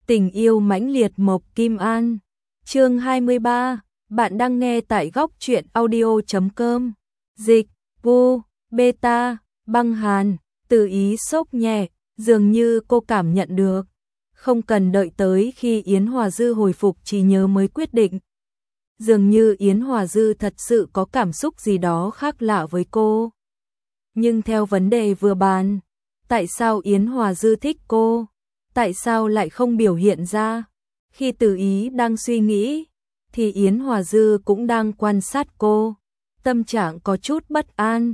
Tình yêu mãnh liệt Mộc Kim An. Chương 23, bạn đang nghe tại góc truyện audio.com. Dịch, Vu, Beta, Băng Hàn, Từ Ý sốc nhẹ, dường như cô cảm nhận được. Không cần đợi tới khi Yến Hòa Dư hồi phục trí nhớ mới quyết định. Dường như Yến Hòa Dư thật sự có cảm xúc gì đó khác lạ với cô. Nhưng theo vấn đề vừa bàn, tại sao Yến Hòa Dư thích cô? Tại sao lại không biểu hiện ra? Khi Từ Ý đang suy nghĩ, thì Yến Hòa Dư cũng đang quan sát cô. Tâm trạng có chút bất an.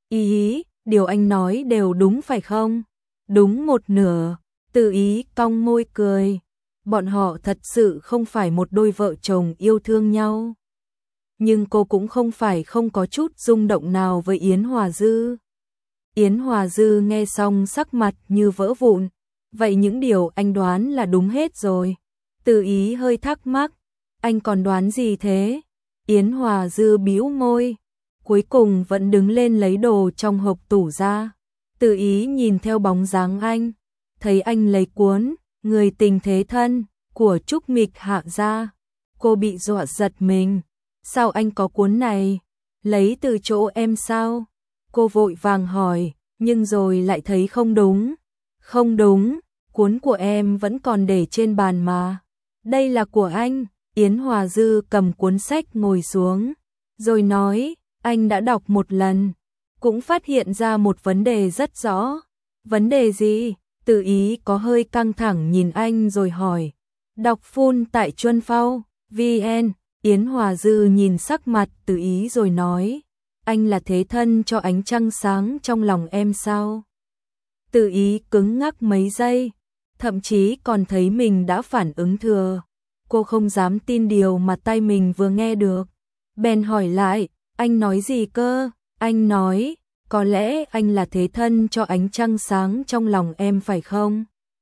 Ý, điều anh nói đều đúng phải không? Đúng một nửa. Từ Ý cong môi cười. Bọn họ thật sự không phải một đôi vợ chồng yêu thương nhau. Nhưng cô cũng không phải không có chút rung động nào với Yến Hòa Dư. Yến Hòa Dư nghe xong sắc mặt như vỡ vụn. Vậy những điều anh đoán là đúng hết rồi. Từ Ý hơi thắc mắc. Anh còn đoán gì thế? Yến Hòa Dư bĩu môi. Cuối cùng vẫn đứng lên lấy đồ trong hộp tủ ra. Từ Ý nhìn theo bóng dáng anh. Thấy anh lấy cuốn Người tình thế thân của Trúc Mịch Hạ ra. Cô bị dọa giật mình. Sao anh có cuốn này? Lấy từ chỗ em sao? Cô vội vàng hỏi, nhưng rồi lại thấy không đúng. Không đúng, cuốn của em vẫn còn để trên bàn mà. Đây là của anh. Yến Hòa Dư cầm cuốn sách ngồi xuống, rồi nói, anh đã đọc một lần, cũng phát hiện ra một vấn đề rất rõ. Vấn đề gì? Từ Ý có hơi căng thẳng nhìn anh rồi hỏi. Đọc full tại Chuân Phao, VN. Yến Hòa Dư nhìn sắc mặt Từ Ý rồi nói, anh là thế thân cho ánh trăng sáng trong lòng em sao? Từ Ý cứng ngắc mấy giây, thậm chí còn thấy mình đã phản ứng thừa. Cô không dám tin điều mà tai mình vừa nghe được. Bèn hỏi lại, anh nói gì cơ? Anh nói, có lẽ anh là thế thân cho ánh trăng sáng trong lòng em phải không?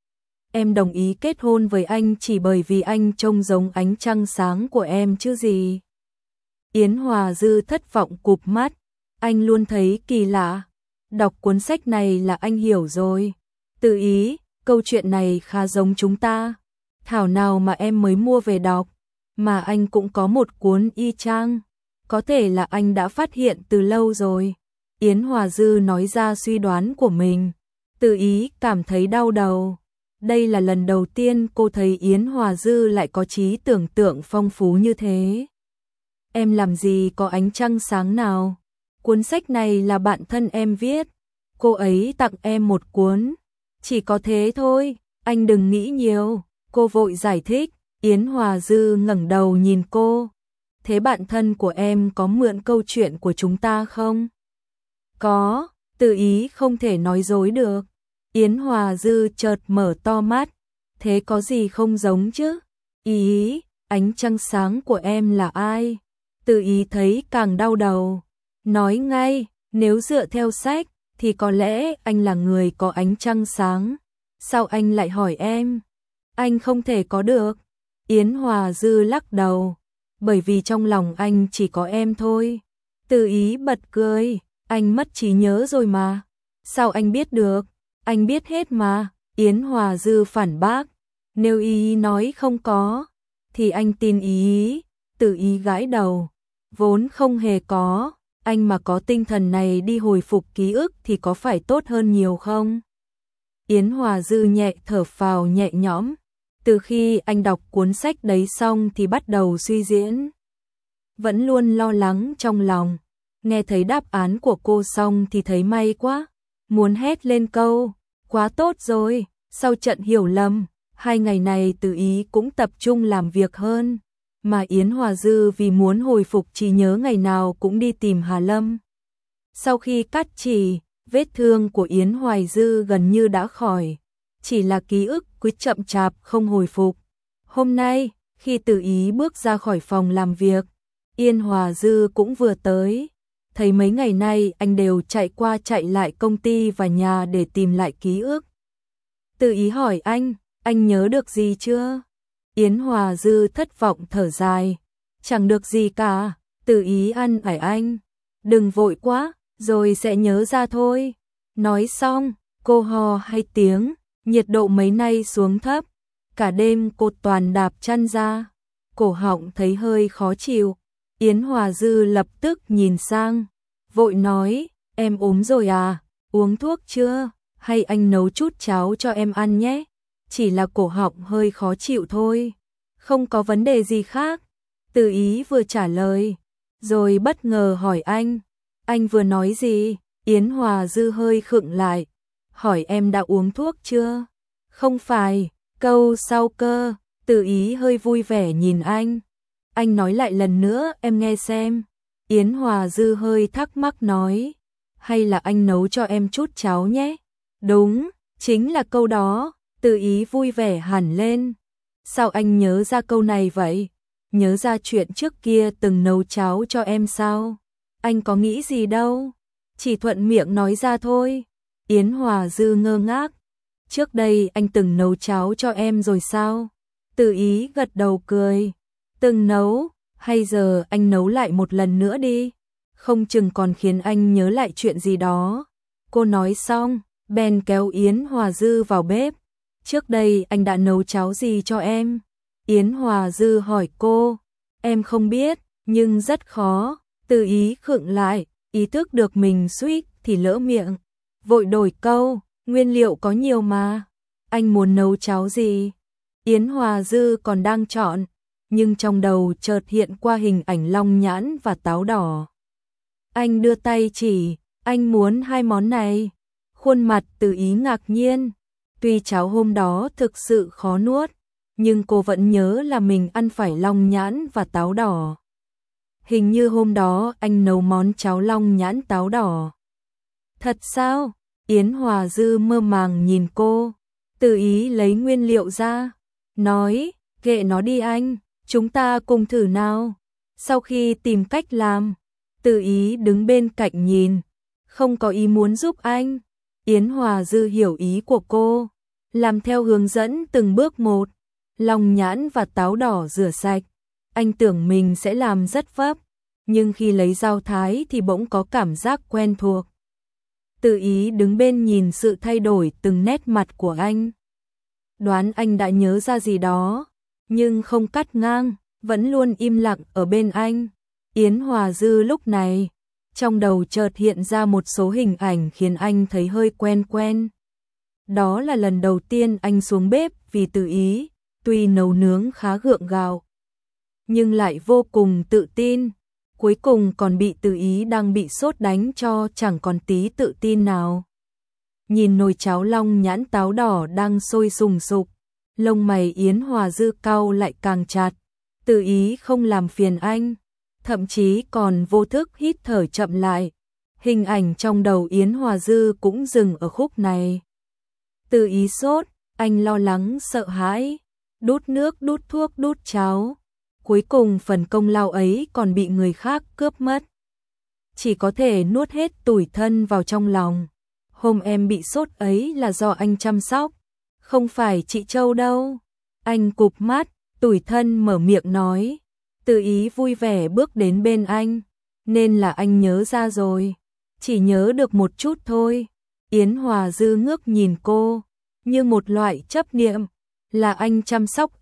Em đồng ý kết hôn với anh chỉ bởi vì anh trông giống ánh trăng sáng của em chứ gì? Yến Hòa Dư thất vọng cụp mắt. Anh luôn thấy kỳ lạ. Đọc cuốn sách này là anh hiểu rồi. Từ Ý, câu chuyện này khá giống chúng ta. Thảo nào mà em mới mua về đọc, mà anh cũng có một cuốn y chang. Có thể là anh đã phát hiện từ lâu rồi. Yến Hòa Dư nói ra suy đoán của mình. Từ Ý cảm thấy đau đầu. Đây là lần đầu tiên cô thấy Yến Hòa Dư lại có trí tưởng tượng phong phú như thế. Em làm gì có ánh trăng sáng nào? Cuốn sách này là bạn thân em viết. Cô ấy tặng em một cuốn. Chỉ có thế thôi, anh đừng nghĩ nhiều. Cô vội giải thích. Yến Hòa Dư ngẩng đầu nhìn cô. Thế bạn thân của em có mượn câu chuyện của chúng ta không? Có. Từ Ý không thể nói dối được. Yến Hòa Dư chợt mở to mắt. Thế có gì không giống chứ? Ý, ánh trăng sáng của em là ai? Từ Ý thấy càng đau đầu. Nói ngay, nếu dựa theo sách, thì có lẽ anh là người có ánh trăng sáng. Sao anh lại hỏi em? Anh không thể có được. Yến Hòa Dư lắc đầu. Bởi vì trong lòng anh chỉ có em thôi. Từ Ý bật cười. Anh mất trí nhớ rồi mà. Sao anh biết được? Anh biết hết mà. Yến Hòa Dư phản bác. Nếu Ý nói không có, thì anh tin Ý. Từ Ý gãi đầu. Vốn không hề có. Anh mà có tinh thần này đi hồi phục ký ức thì có phải tốt hơn nhiều không? Yến Hòa Dư nhẹ thở phào nhẹ nhõm. Từ khi anh đọc cuốn sách đấy xong thì bắt đầu suy diễn. Vẫn luôn lo lắng trong lòng. Nghe thấy đáp án của cô xong thì thấy may quá. Muốn hét lên câu, quá tốt rồi. Sau trận hiểu lầm, 2 ngày này Từ Ý cũng tập trung làm việc hơn. Mà Yến Hòa Dư vì muốn hồi phục trí nhớ ngày nào cũng đi tìm Hà Lâm. Sau khi cắt chỉ, vết thương của Yến Hòa Dư gần như đã khỏi. Chỉ là ký ức cứ chậm chạp không hồi phục. Hôm nay, khi Từ Ý bước ra khỏi phòng làm việc, Yến Hòa Dư cũng vừa tới. Thấy mấy ngày nay anh đều chạy qua chạy lại công ty và nhà để tìm lại ký ức. Từ Ý hỏi anh nhớ được gì chưa? Yến Hòa Dư thất vọng thở dài. Chẳng được gì cả. Từ Ý ăn ải anh. Đừng vội quá, rồi sẽ nhớ ra thôi. Nói xong, cô ho 2 tiếng, nhiệt độ mấy nay xuống thấp. cả đêm cô toàn đạp chăn ra, cổ họng thấy hơi khó chịu. Yến Hòa Dư lập tức nhìn sang, vội nói, em ốm rồi à, uống thuốc chưa, hay anh nấu chút cháo cho em ăn nhé, chỉ là cổ họng hơi khó chịu thôi, không có vấn đề gì khác. Từ Ý vừa trả lời, rồi bất ngờ hỏi anh vừa nói gì? Yến Hòa Dư hơi khựng lại, hỏi em đã uống thuốc chưa? Không phải, câu sau cơ. Từ Ý hơi vui vẻ nhìn anh nói lại lần nữa em nghe xem. Yến Hòa Dư hơi thắc mắc nói, hay là anh nấu cho em chút cháo nhé? Đúng, chính là câu đó. Từ Ý vui vẻ hẳn lên. Sao anh nhớ ra câu này vậy? Nhớ ra chuyện trước kia từng nấu cháo cho em sao? Anh có nghĩ gì đâu, chỉ thuận miệng nói ra thôi. Yến Hòa Dư ngơ ngác. Trước đây anh từng nấu cháo cho em rồi sao? Từ Ý gật đầu cười. Từng nấu, hay giờ anh nấu lại một lần nữa đi, không chừng còn khiến anh nhớ lại chuyện gì đó. Cô nói xong, bèn kéo Yến Hòa Dư vào bếp. Trước đây anh đã nấu cháo gì cho em? Yến Hòa Dư hỏi cô. Em không biết, nhưng rất khó. Từ Ý khựng lại, ý thức được mình suýt thì lỡ miệng, vội đổi câu, nguyên liệu có nhiều mà. Anh muốn nấu cháo gì? Yến Hòa Dư còn đang chọn, nhưng trong đầu chợt hiện qua hình ảnh long nhãn và táo đỏ. Anh đưa tay chỉ, anh muốn hai món này. Khuôn mặt Từ Ý ngạc nhiên. Tuy cháo hôm đó thực sự khó nuốt, nhưng cô vẫn nhớ là mình ăn phải long nhãn và táo đỏ. Hình như hôm đó anh nấu món cháo long nhãn táo đỏ. Thật sao? Yến Hòa Dư mơ màng nhìn cô. Từ Ý lấy nguyên liệu ra, nói, kệ nó đi anh, chúng ta cùng thử nào. Sau khi tìm cách làm, Từ Ý đứng bên cạnh nhìn, không có ý muốn giúp anh. Yến Hòa Dư hiểu ý của cô, làm theo hướng dẫn từng bước một. Long nhãn và táo đỏ rửa sạch, anh tưởng mình sẽ làm rất vấp, nhưng khi lấy dao thái thì bỗng có cảm giác quen thuộc. Từ Ý đứng bên nhìn sự thay đổi từng nét mặt của anh. Đoán anh đã nhớ ra gì đó, nhưng không cắt ngang, vẫn luôn im lặng ở bên anh. Yến Hòa Dư lúc này, trong đầu chợt hiện ra một số hình ảnh khiến anh thấy hơi quen quen. Đó là lần đầu tiên anh xuống bếp vì Từ Ý, tuy nấu nướng khá gượng gạo, nhưng lại vô cùng tự tin. Cuối cùng còn bị Từ Ý đang bị sốt đánh cho chẳng còn tí tự tin nào. Nhìn nồi cháo long nhãn táo đỏ đang sôi sùng sục, lông mày Yến Hòa Dư cau lại càng chặt. Từ Ý không làm phiền anh, thậm chí còn vô thức hít thở chậm lại. Hình ảnh trong đầu Yến Hòa Dư cũng dừng ở khúc này. Từ Ý sốt, anh lo lắng sợ hãi, đút nước đút thuốc đút cháo. Cuối cùng phần công lao ấy còn bị người khác cướp mất. Chỉ có thể nuốt hết tủi thân vào trong lòng. Hôm em bị sốt ấy là do anh chăm sóc, không phải chị Châu đâu. Anh cụp mắt, tủi thân mở miệng nói. Từ Ý vui vẻ bước đến bên anh. Nên là anh nhớ ra rồi. Chỉ nhớ được một chút thôi. Yến Hòa Dư ngước nhìn cô, như một loại chấp niệm. Là anh chăm sóc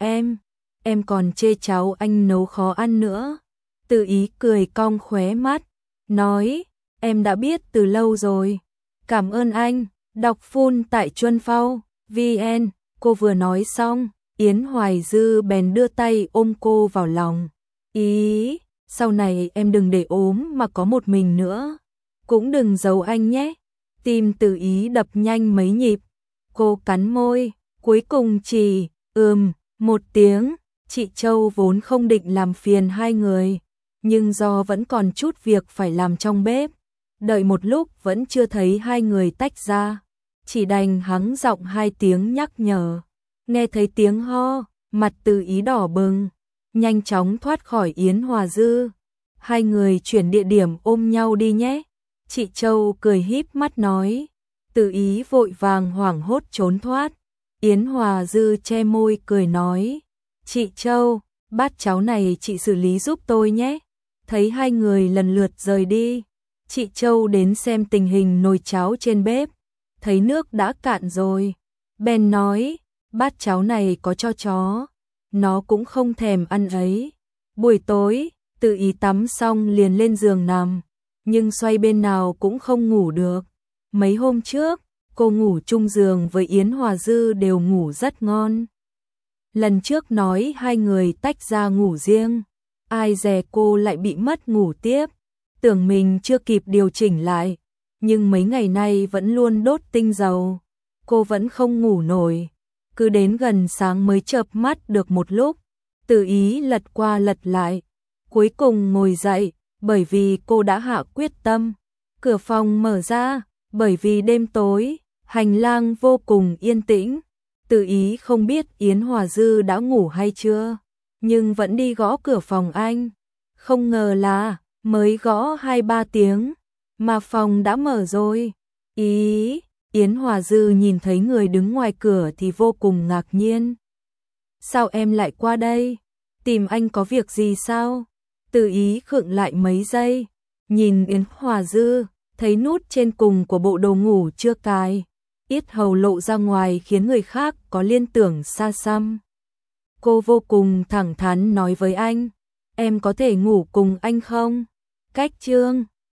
em còn chê cháu anh nấu khó ăn nữa. Từ Ý cười cong khóe mắt, nói, em đã biết từ lâu rồi. Cảm ơn anh. Đọc full tại Chuân Phao VN. Cô vừa nói xong, Yến Hoài Dư bèn đưa tay ôm cô vào lòng. Ý, sau này em đừng để ốm mà có một mình nữa. Cũng đừng giấu anh nhé. Tim Từ Ý đập nhanh mấy nhịp. Cô cắn môi, cuối cùng chỉ một tiếng. Chị Châu vốn không định làm phiền hai người, nhưng do vẫn còn chút việc phải làm trong bếp, đợi một lúc vẫn chưa thấy hai người tách ra, chỉ đành hắng giọng hai tiếng nhắc nhở. Nghe thấy tiếng ho, mặt Từ Ý đỏ bừng, nhanh chóng thoát khỏi Yến Hòa Dư. Hai người chuyển địa điểm ôm nhau đi nhé. Chị Châu cười híp mắt nói. Từ Ý vội vàng hoảng hốt trốn thoát. Yến Hòa Dư che môi cười nói. Chị Châu, bát cháo này chị xử lý giúp tôi nhé. Thấy hai người lần lượt rời đi, chị Châu đến xem tình hình nồi cháo trên bếp, thấy nước đã cạn rồi, bèn nói, bát cháo này có cho chó, nó cũng không thèm ăn ấy. Buổi tối, Tự Ý tắm xong liền lên giường nằm, nhưng xoay bên nào cũng không ngủ được. Mấy hôm trước, cô ngủ chung giường với Yến Hòa Dư đều ngủ rất ngon. Lần trước nói hai người tách ra ngủ riêng, ai dè cô lại bị mất ngủ tiếp, tưởng mình chưa kịp điều chỉnh lại, nhưng mấy ngày nay vẫn luôn đốt tinh dầu, cô vẫn không ngủ nổi, cứ đến gần sáng mới chợp mắt được một lúc. Tự Ý lật qua lật lại, cuối cùng ngồi dậy, bởi vì cô đã hạ quyết tâm. Cửa phòng mở ra, bởi vì đêm tối, hành lang vô cùng yên tĩnh. Tự Ý không biết Yến Hòa Dư đã ngủ hay chưa, nhưng vẫn đi gõ cửa phòng anh. Không ngờ là mới gõ 2-3 tiếng mà phòng đã mở rồi. Yến Hòa Dư nhìn thấy người đứng ngoài cửa thì vô cùng ngạc nhiên. Sao em lại qua đây? Tìm anh có việc gì sao? Tự Ý khựng lại mấy giây, nhìn Yến Hòa Dư, thấy nút trên cùng của bộ đồ ngủ chưa cài, yết hầu lộ ra ngoài khiến người khác có liên tưởng xa xăm. Cô vô cùng thẳng thắn nói với anh, em có thể ngủ cùng anh không? Cách chương